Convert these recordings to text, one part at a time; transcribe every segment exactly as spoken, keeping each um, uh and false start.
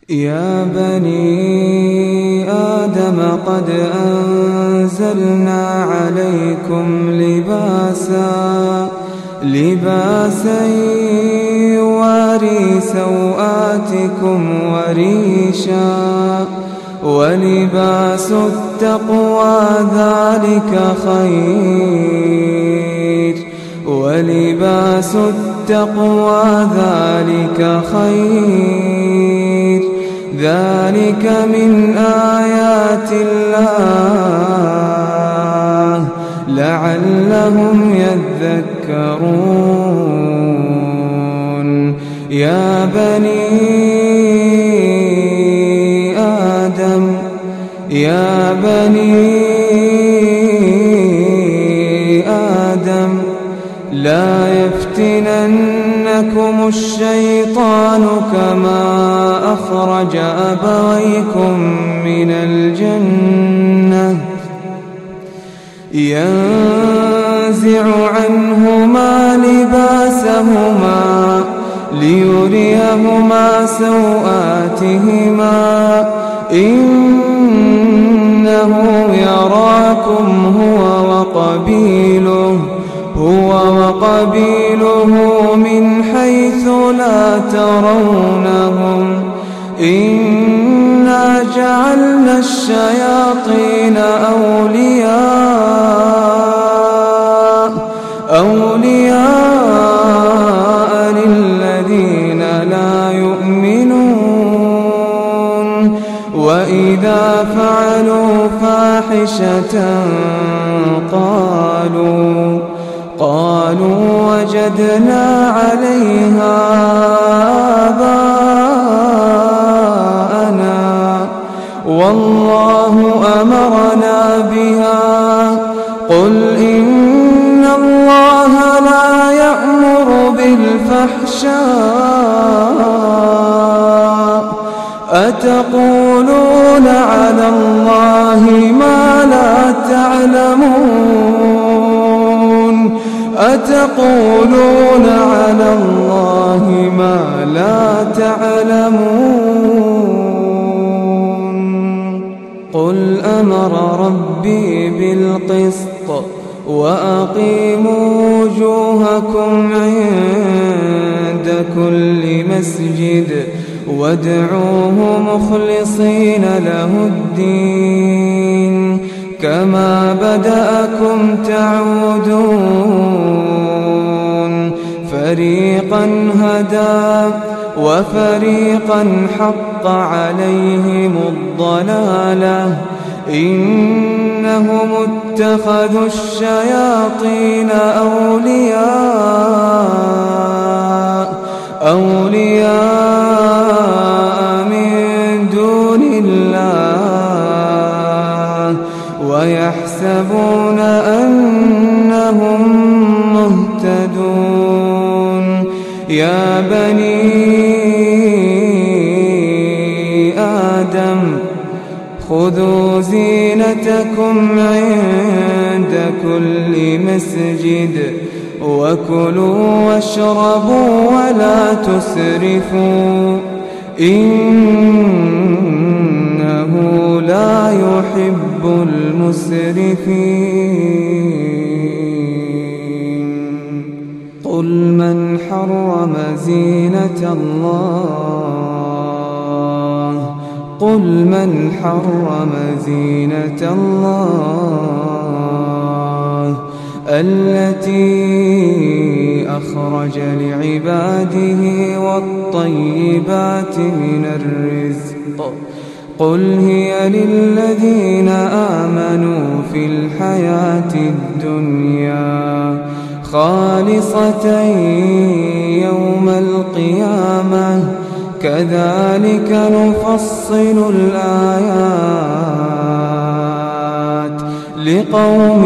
يا بني آدم قد أنزلنا عليكم لباسا لباسا يواري سوآتكم وريشا ولباس التقوى ذلك خير ولباس التقوى ذلك خير ذلك من آيات الله لعلهم يذكرون. يا بني آدم يا بني آدم لا يفتننكم الشيطان كما أخرج أبويكم من الجنة ينزع عنهما لباسهما ليريهما سوآتهما إنه يراكم هو وقبيله هو وقبيله من حيث لا ترونهم إنا جعلنا الشياطين أولياء أولياء للذين لا يؤمنون وإذا فعلوا فاحشة قالوا قالوا وجدنا عليها آباءنا والله أمرنا بها قل إن الله لا يأمر بالفحشاء أتقولون على الله ما لا تعلمون أتقولون على الله ما لا تعلمون. قل أمر ربي بالقسط وأقيموا وجوهكم عند كل مسجد وادعوه مخلصين له الدين كما بدأكم تعودون فريقا هدى وفريقا حق عليهم الضلالة إنهم اتخذوا الشياطين أولياء أولياء من دون الله ويحسبون أنهم مهتدون. يا بني آدم خذوا زينتكم عند كل مسجد وكلوا واشربوا ولا تسرفوا إنه لا يحب المسرفين. قل من حرم زينة الله قل من حرم زينة الله التي أخرج لعباده والطيبات من الرزق قل هي للذين آمنوا في الحياة الدنيا خالصة يوم القيامة كذلك نفصل الآيات لقوم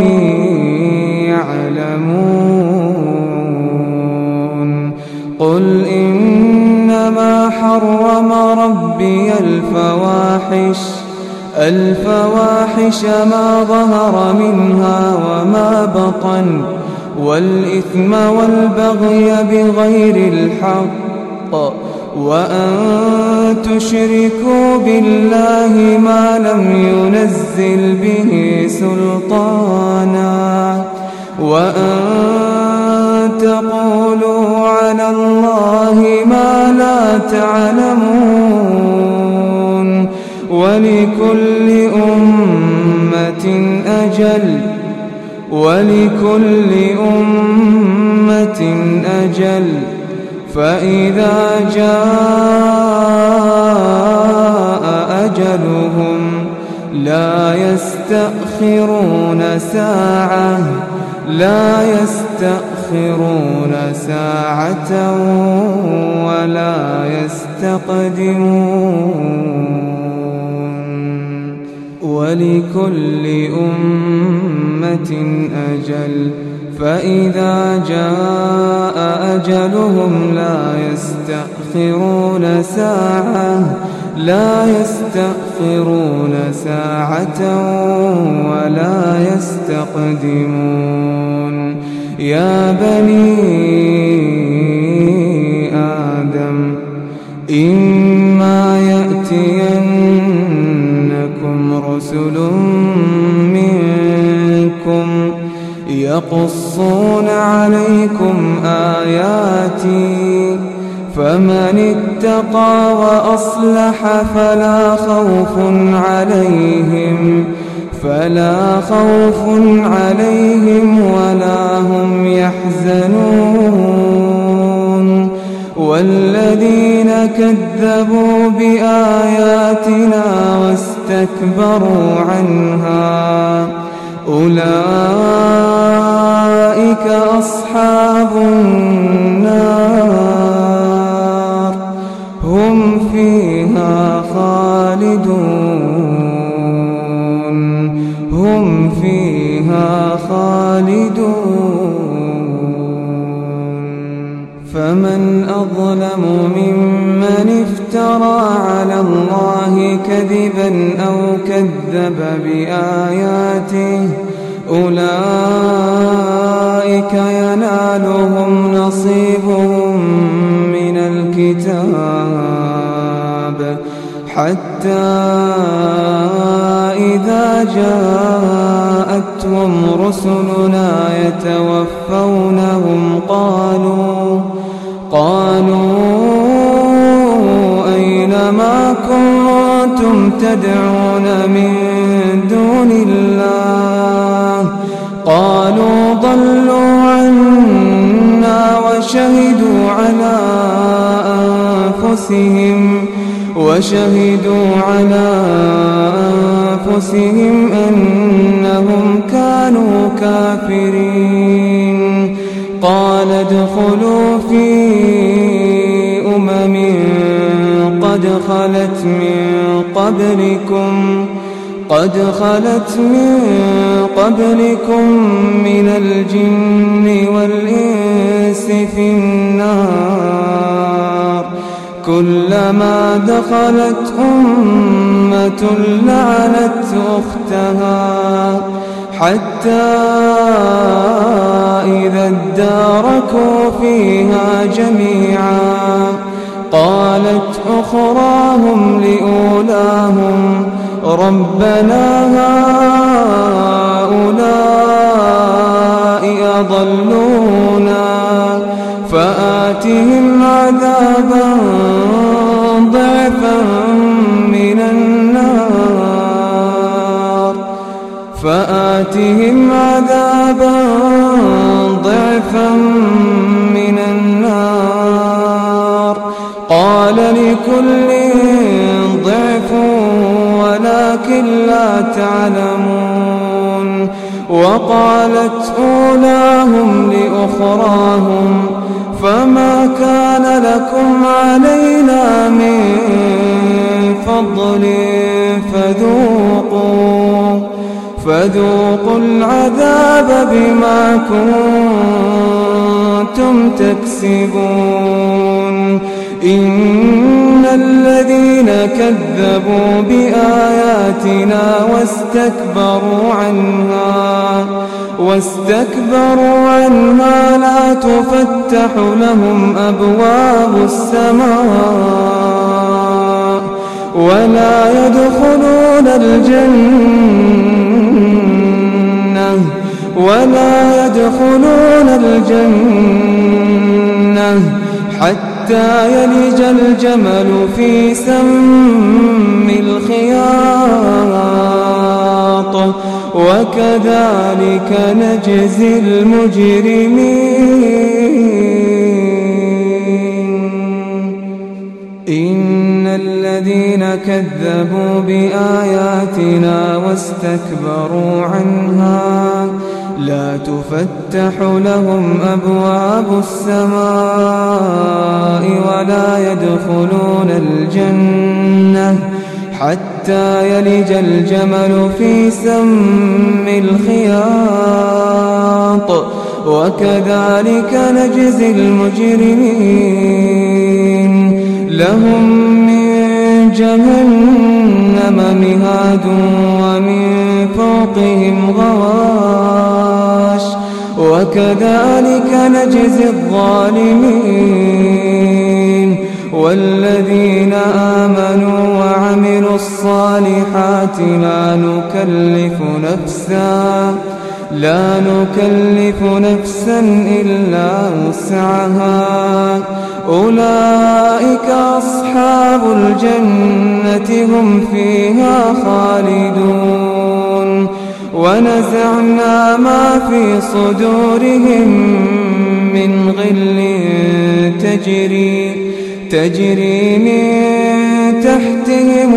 يعلمون. قل إنما حرم ربي الفواحش الفواحش ما ظهر منها وما بطن والإثم والبغي بغير الحق وأن تشركوا بالله ما لم ينزل به سلطانا وأن تقولوا على الله ما لا تعلمون ولكل أمة أجل ولكل أمة أجل فإذا جاء أجلهم لا يستأخرون ساعة لا يستأخرون ساعة ولا يستقدمون ولكل أمة أجل فإذا جاء أجلهم لا يستأخرون ساعة لا يستأخرون ساعة ولا يستقدمون يا بني آدم إما يأتينكم رسل منكم يقصون عليكم آياتي فمن اتقى وأصلح فلا خوف عليهم فلا خوف عليهم ولا هم يحزنون والذين كذبوا بآياتنا واستكبروا عنها أولئك أصحاب النار هم فيها خالدون هم فيها خالدون فمن أظلم ممن افترى على الله كذبا أو كذب بآياته أولئك ينالهم نصيبهم من الكتاب حتى إذا جاءتهم رسلنا يتوفونهم قالوا قالوا أين ما كنتم تدعون من دون الله قالوا ضلوا عنا وشهدوا على أنفسهم وشهدوا على أنفسهم أنهم كانوا كافرين قال ادخلوا في أمم قد خلت من قبلكم قد خلت من قبلكم من الجن والإنس في النار كلما دخلت أمة لعنت أختها حتى إذا اداركوا فيها جميعا قالت أخراهم لأولاهم ربنا هؤلاء أضلونا فآتهم عذابا ضعفا من النار فآتهم عذابا ضعفا من النار قال لكل ضعف ولكن لا تعلمون وقالت أولاهم لأخراهم فما كان لكم علينا من فضل فذوقوا فذوقوا العذاب بما كنتم تكسبون إن الذين كذبوا بآياتنا واستكبروا عنها واستكبروا عنها لا تفتح لهم أبواب السماء ولا يدخلون الجنة ولا يدخلون الجنة حتى يلج الجمل في سم الخياط وكذلك نجزي المجرمين. إن الذين كذبوا بآياتنا واستكبروا عنها لا تفتح لهم أبواب السماء ولا يدخلون الجنة حتى يلج الجمل في سم الخياط وكذلك نجزي المجرمين. لهم من جهنم مهاد ومن فوقهم غواش وكذلك نجزي الظالمين. والذين آمنوا وعملوا الصالحات لا نكلف نفسا لا نكلف نفسا إلا وسعها أولئك أصحاب الجنة هم فيها خالدون. ونزعنا ما في صدورهم من غل تجري تجري من تحتهم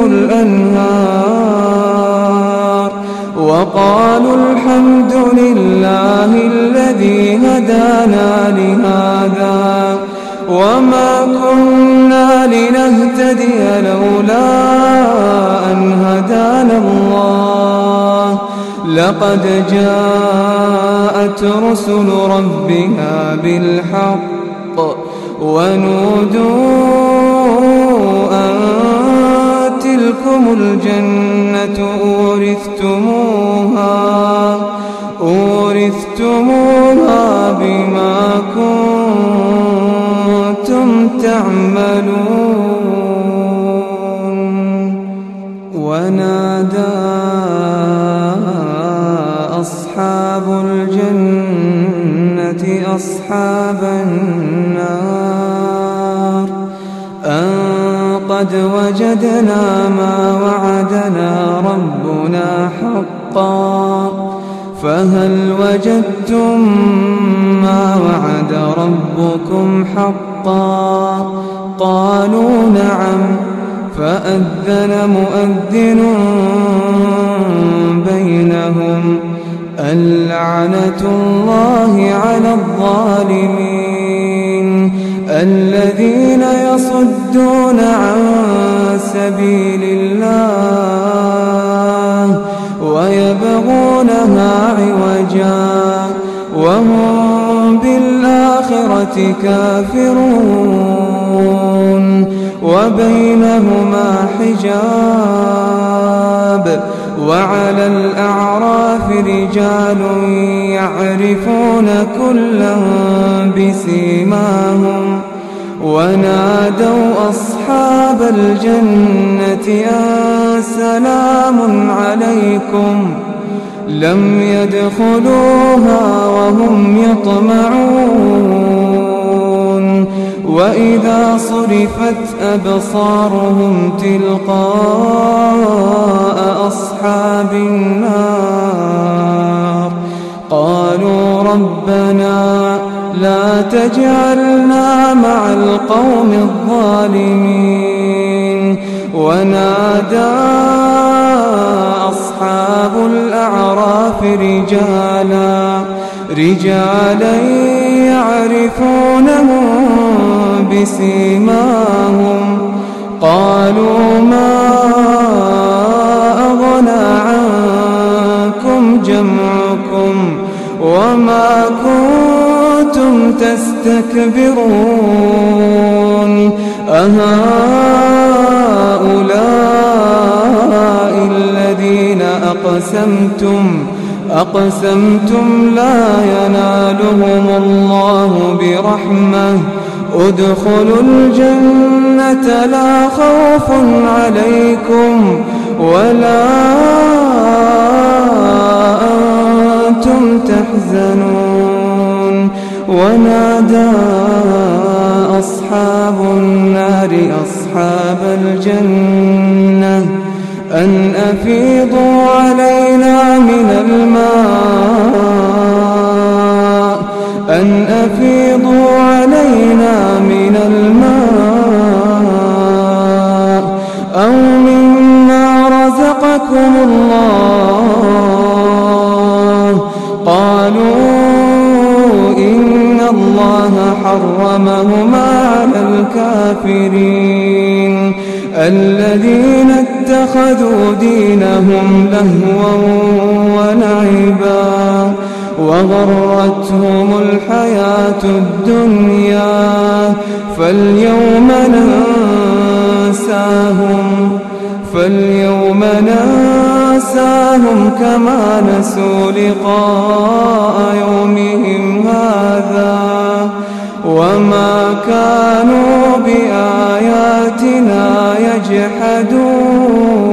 الأنهار وقالوا الحمد لله الذي هدانا لهذا وما كنا لنهتدي لولا أن هدانا الله لقد جاءت رسل ربنا بالحق ونودوا أن تلكم الجنة أورثتموها أورثتموها بما كنتم تعملون. ونادى أصحاب الجنة أصحاب النار أن قد وجدنا ما وعدنا ربنا حقا فهل وجدتم ما وعد ربكم حقا قالوا نعم فأذن مؤذن بينهم اللعنة الله على الظالمين الذين يصدون عن سبيل الله ويبغونها عوجا وهم بالآخرة كافرون وبينهما حجاب وعلى الأعراف رجال يعرفون كلا بسيماهم ونادوا أصحاب الجنة أن سلام عليكم لم يدخلوها وهم يطمعون وإذا صرفت أبصارهم تلقاء أصحاب النار قالوا ربنا لا تجعلنا مع القوم الظالمين. ونادى أصحاب الأعراف رجالا رجالا يعرفونهم بسيماهم قالوا ما أغنى عنكم جمعكم وما كنتم تستكبرون أهؤلاء الذين أقسمتم أقسمتم لا ينالهم الله برحمة ادخلوا الجنة لا خوف عليكم ولا أنتم تحزنون. ونادى أصحاب النار أصحاب الجنة أن أفيضوا علينا من الماء أن أفيضوا علينا من الماء أو مما رزقكم الله. قالوا إن الله حرمهما على الكافرين الذين اتخذوا دينهم لهوا ولعبا وغرتهم الحياة الدنيا فاليوم ننساهم فاليوم ننساهم كما نسوا لقاء يومهم هذا وما كانوا بآياتنا يجحدون.